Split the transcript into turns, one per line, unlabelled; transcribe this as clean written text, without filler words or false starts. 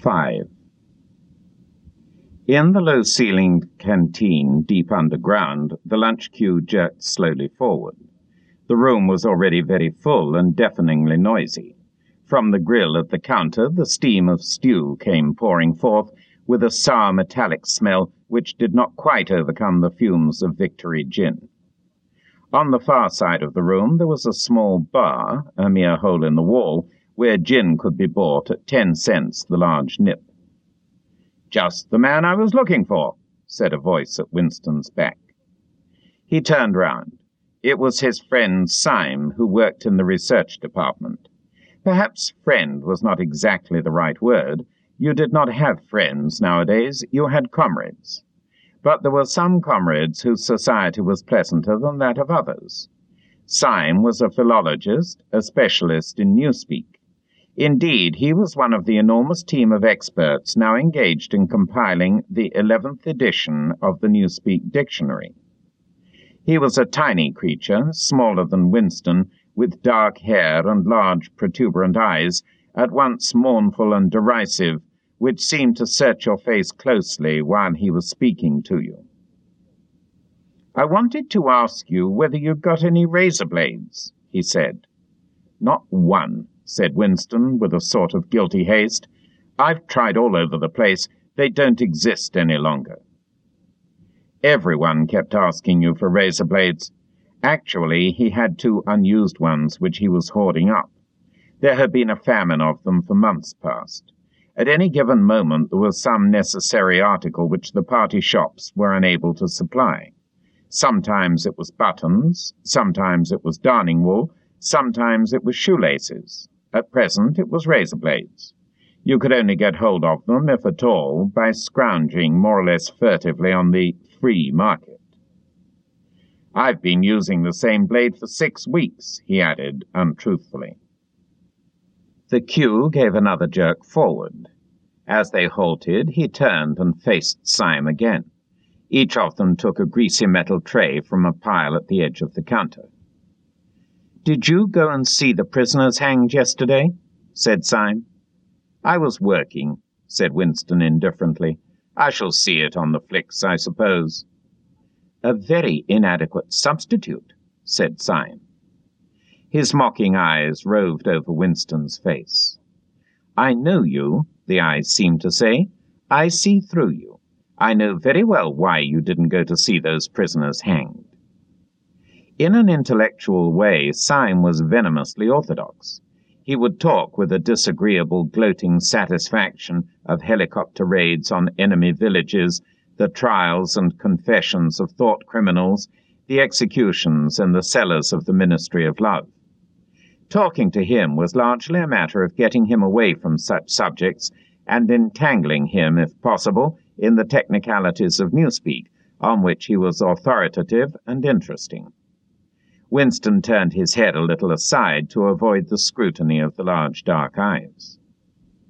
5. In the low-ceilinged canteen deep underground, the lunch queue jerked slowly forward. The room was already very full and deafeningly noisy. From the grill at the counter, the steam of stew came pouring forth, with a sour metallic smell which did not quite overcome the fumes of Victory gin. On the far side of the room there was a small bar, a mere hole in the wall, where gin could be bought at 10 cents the large nip. "Just the man I was looking for," said a voice at Winston's back. He turned round. It was his friend Syme, who worked in the research department. Perhaps friend was not exactly the right word. You did not have friends nowadays, you had comrades. But there were some comrades whose society was pleasanter than that of others. Syme was a philologist, a specialist in newspeak. Indeed, he was one of the enormous team of experts now engaged in compiling the 11th edition of the Newspeak Dictionary. He was a tiny creature, smaller than Winston, with dark hair and large protuberant eyes, at once mournful and derisive, which seemed to search your face closely while he was speaking to you. "I wanted to ask you whether you'd got any razor blades," he said. "Not one," said Winston, with a sort of guilty haste. "I've tried all over the place. They don't exist any longer." Everyone kept asking you for razor blades. Actually, he had 2 unused ones which he was hoarding up. There had been a famine of them for months past. At any given moment there was some necessary article which the party shops were unable to supply. Sometimes it was buttons, sometimes it was darning wool, sometimes it was shoelaces. At present it was razor blades. You could only get hold of them, if at all, by scrounging more or less furtively on the free market. "I've been using the same blade for 6 weeks, he added untruthfully. The queue gave another jerk forward. As they halted, he turned and faced Syme again. Each of them took a greasy metal tray from a pile at the edge of the counter. "Did you go and see the prisoners hanged yesterday?" said Syme. "I was working," said Winston indifferently. "I shall see it on the flicks, I suppose." "A very inadequate substitute," said Syme. His mocking eyes roved over Winston's face. "I know you," the eyes seemed to say. "I see through you. I know very well why you didn't go to see those prisoners hanged." In an intellectual way, Syme was venomously orthodox. He would talk with a disagreeable, gloating satisfaction of helicopter raids on enemy villages, the trials and confessions of thought criminals, the executions and the cellars of the Ministry of Love. Talking to him was largely a matter of getting him away from such subjects and entangling him, if possible, in the technicalities of newspeak, on which he was authoritative and interesting. Winston turned his head a little aside to avoid the scrutiny of the large dark eyes.